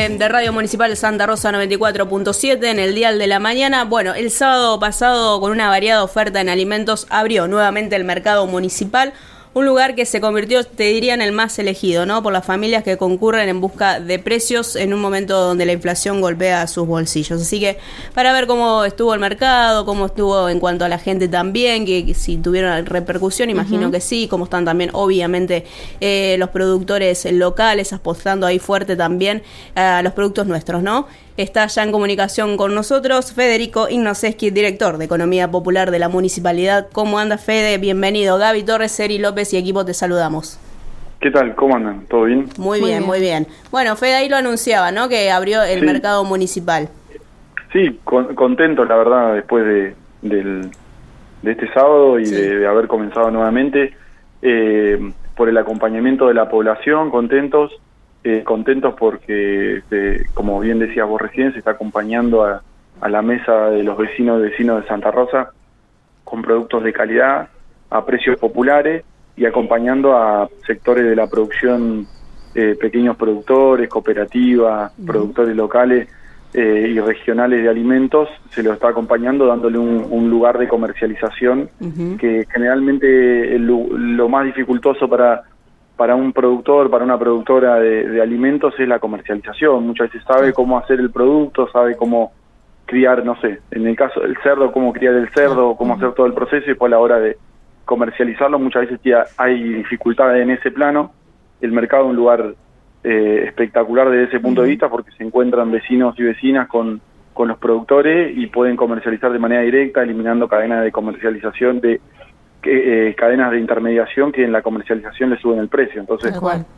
de Radio Municipal Santa Rosa 94.7 en el dial de la mañana. Bueno, el sábado pasado, con una variada oferta en alimentos, abrió nuevamente el mercado municipal. Un lugar que se convirtió, te diría, en el más elegido, ¿no? Por las familias que concurren en busca de precios en un momento donde la inflación golpea sus bolsillos. Así que para ver cómo estuvo el mercado, cómo estuvo en cuanto a la gente también, que si tuvieron repercusión, imagino que sí, cómo están también, obviamente, los productores locales apostando ahí fuerte también a los productos nuestros, ¿no? Está ya en comunicación con nosotros Federico Ignoseski, director de Economía Popular de la Municipalidad. ¿Cómo anda, Fede? Bienvenido. Gaby Torres, Eri López y equipo, te saludamos. ¿Qué tal? ¿Cómo andan? ¿Todo bien? Muy bien, muy bien. Bueno, Fede ahí lo anunciaba, ¿no? Que abrió el mercado municipal. Sí, contento, la verdad, después de este sábado y de haber comenzado nuevamente, por el acompañamiento de la población, contentos porque, como bien decías vos recién, se está acompañando a la mesa de los vecinos de Santa Rosa con productos de calidad, a precios populares y acompañando a sectores de la producción, pequeños productores, cooperativas, productores locales y regionales de alimentos. Se lo está acompañando dándole un lugar de comercialización que generalmente lo más dificultoso para un productor, para una productora de alimentos es la comercialización. Muchas veces sabe cómo hacer el producto, sabe cómo criar, no sé, en el caso del cerdo, cómo criar el cerdo, cómo hacer todo el proceso, y pues a la hora de comercializarlo muchas veces hay dificultades en ese plano. El mercado es un lugar espectacular desde ese punto de vista, porque se encuentran vecinos y vecinas con los productores y pueden comercializar de manera directa, eliminando cadenas de comercialización, cadenas de intermediación que en la comercialización le suben el precio. Entonces,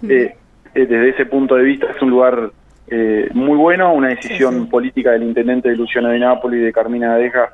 desde ese punto de vista es un lugar muy bueno, una decisión política del intendente de Luciano de Nápoli y de Carmina Adeja,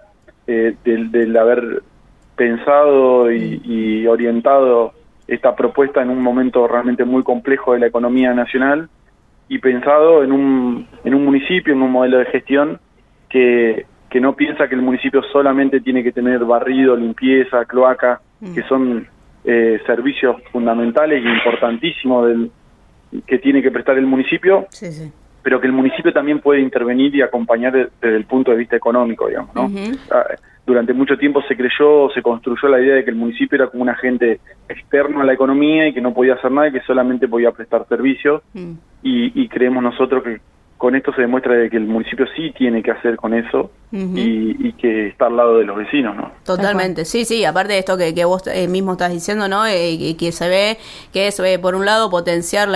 del haber pensado y orientado esta propuesta en un momento realmente muy complejo de la economía nacional, y pensado en un municipio, en un modelo de gestión que no piensa que el municipio solamente tiene que tener barrido, limpieza, cloaca, que son servicios fundamentales y importantísimos que tiene que prestar el municipio, pero que el municipio también puede intervenir y acompañar desde el punto de vista económico, digamos, ¿no? Durante mucho tiempo se construyó la idea de que el municipio era como un agente externo a la economía y que no podía hacer nada y que solamente podía prestar servicios, y creemos nosotros que con esto se demuestra de que el municipio sí tiene que hacer con eso y que está al lado de los vecinos, ¿no? Totalmente, sí, aparte de esto que vos mismo estás diciendo, ¿no? Que se ve que es, por un lado, potenciar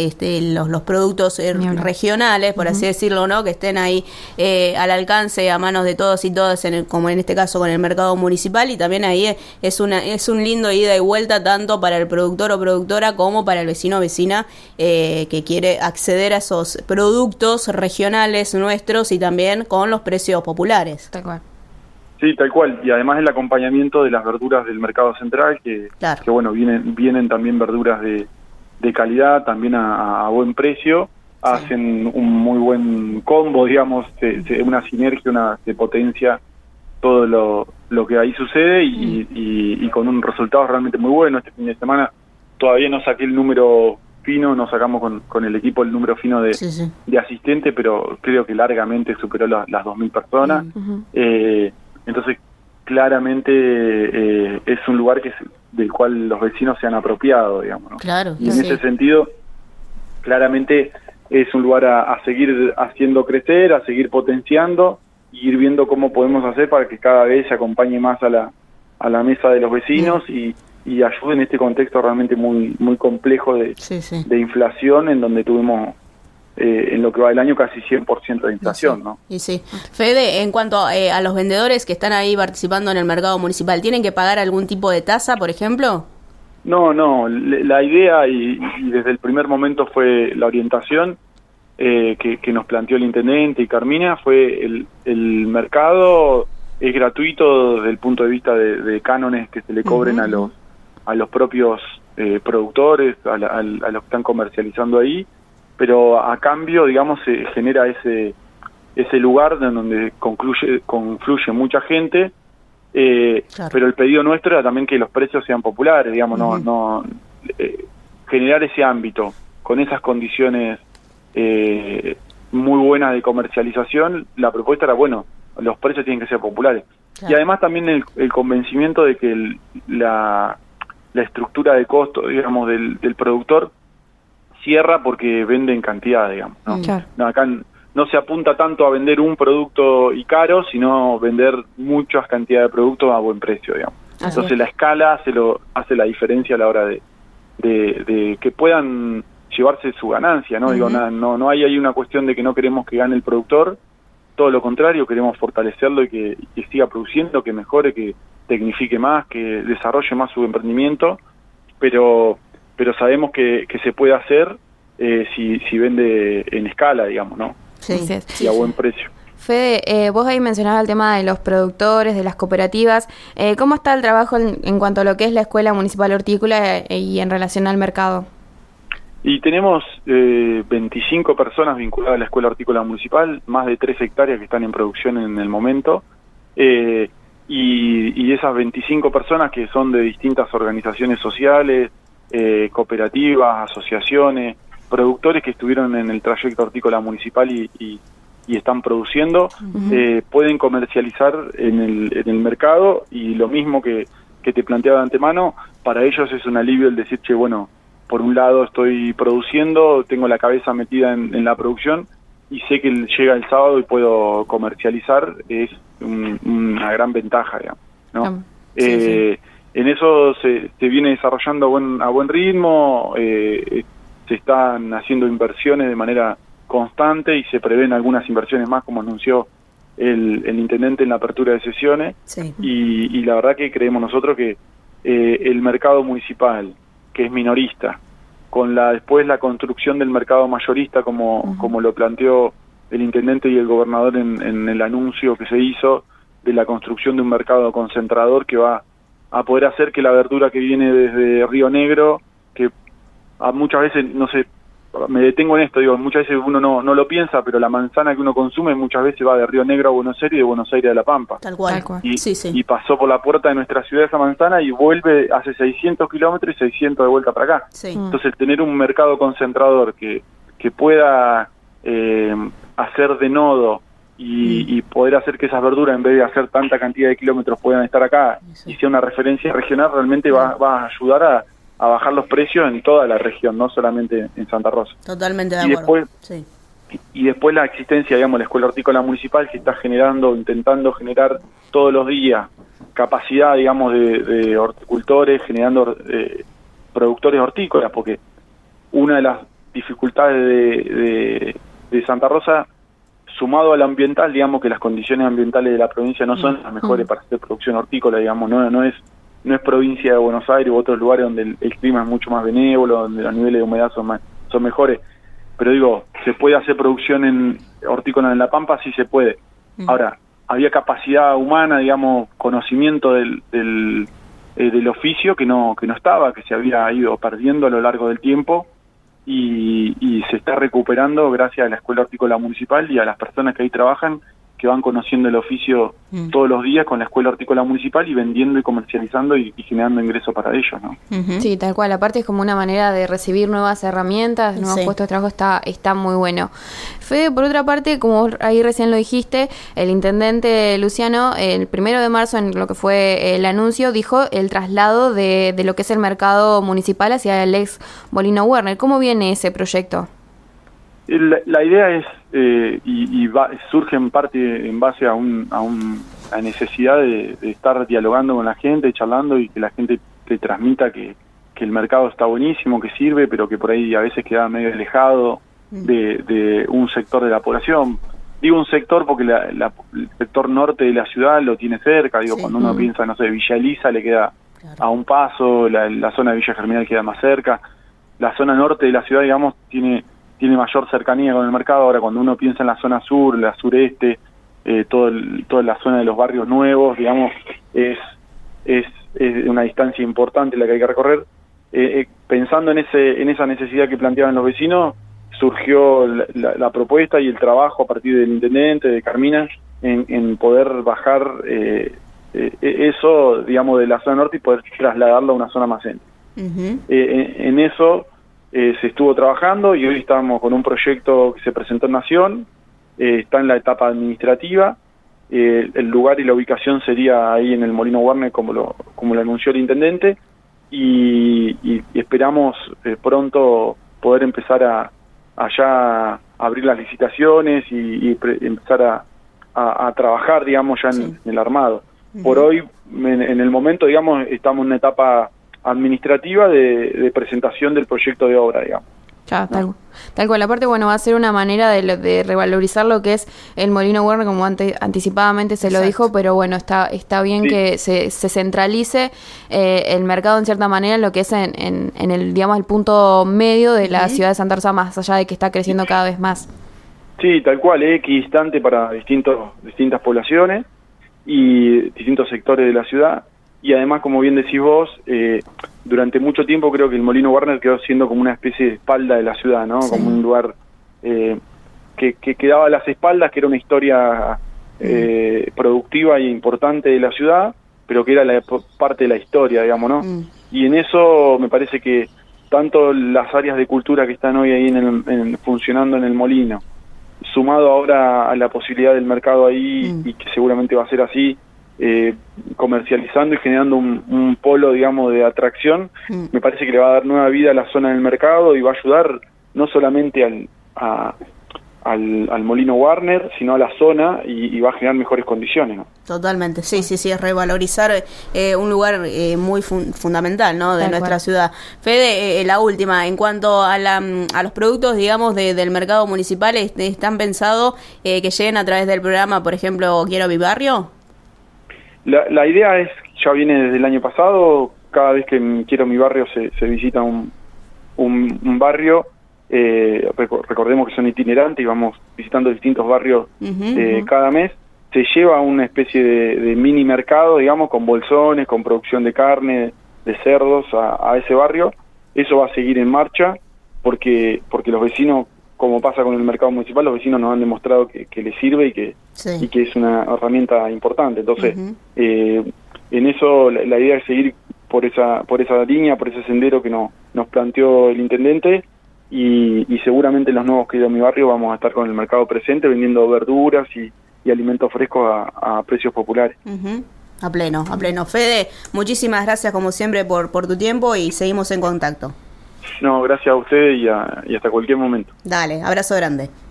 los productos regionales, por así decirlo, ¿no? Que estén ahí al alcance, a manos de todos y todas, como en este caso con el mercado municipal, y también ahí es un lindo ida y vuelta tanto para el productor o productora como para el vecino o vecina que quiere acceder a esos productos regionales nuestros y también con los precios populares. Tal cual. Sí, tal cual. Y además el acompañamiento de las verduras del mercado central, que bueno, vienen también verduras de calidad, también a buen precio, hacen un muy buen combo, digamos, una sinergia, se potencia todo lo que ahí sucede y con un resultado realmente muy bueno. Este fin de semana todavía no saqué el número fino, no sacamos con el equipo el número fino de asistentes, pero creo que largamente superó las 2.000 personas. Entonces, claramente es un lugar del cual los vecinos se han apropiado, digamos, ¿no? Claro. Y en ese sentido, claramente es un lugar a seguir haciendo crecer, a seguir potenciando, y ir viendo cómo podemos hacer para que cada vez se acompañe más a la mesa de los vecinos y ayude en este contexto realmente muy muy complejo de inflación, en donde tuvimos en lo que va del año casi 100% de inflación, ¿no? Y Fede, en cuanto a los vendedores que están ahí participando en el mercado municipal, ¿tienen que pagar algún tipo de tasa, por ejemplo? No, la idea y desde el primer momento fue la orientación que nos planteó el intendente y Carmina, fue el mercado es gratuito desde el punto de vista de cánones que se le cobren a los propios productores, a los que están comercializando ahí, pero a cambio, digamos, se genera ese lugar donde confluye mucha gente, pero el pedido nuestro era también que los precios sean populares, digamos, generar ese ámbito con esas condiciones muy buenas de comercialización, la propuesta era, bueno, los precios tienen que ser populares. Claro. Y además también el convencimiento de que la estructura de costo, digamos, del productor cierra porque vende en cantidad, digamos, ¿no? Claro. No, acá no se apunta tanto a vender un producto y caro, sino vender muchas cantidades de productos a buen precio, digamos. Entonces la escala hace la diferencia a la hora de que puedan llevarse su ganancia, ¿no? Digo, no hay ahí una cuestión de que no queremos que gane el productor, todo lo contrario, queremos fortalecerlo y que siga produciendo, que mejore, que tecnifique más, que desarrolle más su emprendimiento, pero sabemos que se puede hacer si vende en escala, digamos, ¿no? Sí. Y a buen precio. Fede, vos ahí mencionabas el tema de los productores, de las cooperativas. ¿Cómo está el trabajo en cuanto a lo que es la Escuela Municipal Hortícola y en relación al mercado? Y tenemos 25 personas vinculadas a la Escuela Hortícola Municipal, más de 3 hectáreas que están en producción en el momento, y esas 25 personas que son de distintas organizaciones sociales, cooperativas, asociaciones, productores que estuvieron en el trayecto hortícola municipal y están produciendo, pueden comercializar en el mercado, y lo mismo que te planteaba de antemano, para ellos es un alivio el decir, che, bueno, por un lado estoy produciendo, tengo la cabeza metida en la producción y sé que llega el sábado y puedo comercializar, es una gran ventaja, digamos, ¿no? Sí. En eso se viene desarrollando a buen ritmo, se están haciendo inversiones de manera constante y se prevén algunas inversiones más, como anunció el intendente en la apertura de sesiones, y la verdad que creemos nosotros que el mercado municipal, que es minorista, con después la construcción del mercado mayorista, como lo planteó el intendente y el gobernador en el anuncio que se hizo de la construcción de un mercado concentrador que va a poder hacer que la verdura que viene desde Río Negro, que muchas veces, no sé, me detengo en esto, digo, muchas veces uno no lo piensa, pero la manzana que uno consume muchas veces va de Río Negro a Buenos Aires y de Buenos Aires a La Pampa. Tal cual. Y pasó por la puerta de nuestra ciudad esa manzana y vuelve, hace 600 kilómetros y 600 de vuelta para acá. Entonces tener un mercado concentrador que pueda hacer de nodo y poder hacer que esas verduras, en vez de hacer tanta cantidad de kilómetros, puedan estar acá y sea una referencia regional, realmente va a ayudar a bajar los precios en toda la región, no solamente en Santa Rosa. Totalmente de acuerdo. Y después la existencia, digamos, la Escuela Hortícola Municipal, que está intentando generar todos los días capacidad, digamos, de horticultores, generando productores hortícolas, porque una de las dificultades de Santa Rosa, sumado al ambiental, digamos que las condiciones ambientales de la provincia no son las mejores para hacer producción hortícola, digamos, no es provincia de Buenos Aires u otros lugares donde el clima es mucho más benévolo, donde los niveles de humedad son mejores. Pero digo, ¿se puede hacer producción hortícola en La Pampa? Sí se puede. Ahora, había capacidad humana, digamos, conocimiento del oficio que no estaba, que se había ido perdiendo a lo largo del tiempo, y se está recuperando gracias a la Escuela Hortícola Municipal y a las personas que ahí trabajan, que van conociendo el oficio todos los días con la Escuela Hortícola Municipal y vendiendo y comercializando y generando ingresos para ellos, ¿no? Sí, tal cual. Aparte es como una manera de recibir nuevas herramientas, nuevos puestos de trabajo, está muy bueno. Fede, por otra parte, como ahí recién lo dijiste, el intendente Luciano, el 1 de marzo, en lo que fue el anuncio, dijo el traslado de lo que es el mercado municipal hacia el ex Molino Werner. ¿Cómo viene ese proyecto? La idea es, surge en parte en base a la necesidad de estar dialogando con la gente, charlando, y que la gente te transmita que el mercado está buenísimo, que sirve, pero que por ahí a veces queda medio alejado de un sector de la población. Digo un sector porque el sector norte de la ciudad lo tiene cerca, cuando uno piensa, no sé, Villa Elisa le queda a un paso, la zona de Villa Germinal queda más cerca, la zona norte de la ciudad, digamos, tiene mayor cercanía con el mercado. Ahora, cuando uno piensa en la zona sur, la sureste, toda la zona de los barrios nuevos, digamos, es una distancia importante la que hay que recorrer. Pensando en esa necesidad que planteaban los vecinos, surgió la propuesta y el trabajo a partir del intendente, de Carmina, en poder bajar eso, digamos, de la zona norte y poder trasladarlo a una zona más centro. En eso se estuvo trabajando y hoy estamos con un proyecto que se presentó en Nación, está en la etapa administrativa. El lugar y la ubicación sería ahí en el Molino Warner, como lo anunció el intendente, y esperamos pronto poder empezar a abrir las licitaciones y empezar a trabajar, digamos, ya en el armado. Por hoy, en el momento, digamos, estamos en una etapa administrativa de presentación del proyecto de obra, digamos. Ya, tal cual. Aparte, bueno, va a ser una manera de revalorizar lo que es el Molino Warner, como anticipadamente se lo dijo, pero bueno, está bien que se centralice el mercado en cierta manera, lo que es en el, digamos, el punto medio de la ciudad de Santa Rosa, más allá de que está creciendo cada vez más. Sí, tal cual, equidistante para distintas poblaciones y distintos sectores de la ciudad. Y además, como bien decís vos, durante mucho tiempo creo que el Molino Warner quedó siendo como una especie de espalda de la ciudad, ¿no? Sí. Como un lugar que quedaba a las espaldas, que era una historia productiva e importante de la ciudad, pero que era parte de la historia, digamos, ¿no? Y en eso me parece que tanto las áreas de cultura que están hoy ahí funcionando en el Molino, sumado ahora a la posibilidad del mercado ahí, y que seguramente va a ser así, comercializando y generando un polo, digamos, de atracción, me parece que le va a dar nueva vida a la zona del mercado y va a ayudar no solamente al Molino Warner, sino a la zona, y va a generar mejores condiciones, ¿no? Totalmente, sí, es revalorizar un lugar muy fundamental, ¿no?, de nuestra ciudad. Fede, la última, en cuanto a los productos, digamos, del mercado municipal, ¿están pensados que lleguen a través del programa, por ejemplo, Quiero mi barrio? La idea es, ya viene desde el año pasado, cada vez que Quiero mi barrio se visita un barrio, recordemos que son itinerantes y vamos visitando distintos barrios cada mes, se lleva una especie de mini mercado, digamos, con bolsones, con producción de carne, de cerdos a ese barrio. Eso va a seguir en marcha porque los vecinos, como pasa con el mercado municipal, los vecinos nos han demostrado que les sirve y que es una herramienta importante. Entonces, en eso la idea es seguir por esa línea, por ese sendero que nos planteó el intendente, y seguramente en los nuevos Quiero mi barrio vamos a estar con el mercado presente, vendiendo verduras y alimentos frescos a precios populares. A pleno. Fede, muchísimas gracias como siempre por tu tiempo y seguimos en contacto. No, gracias a ustedes y hasta cualquier momento. Dale, abrazo grande.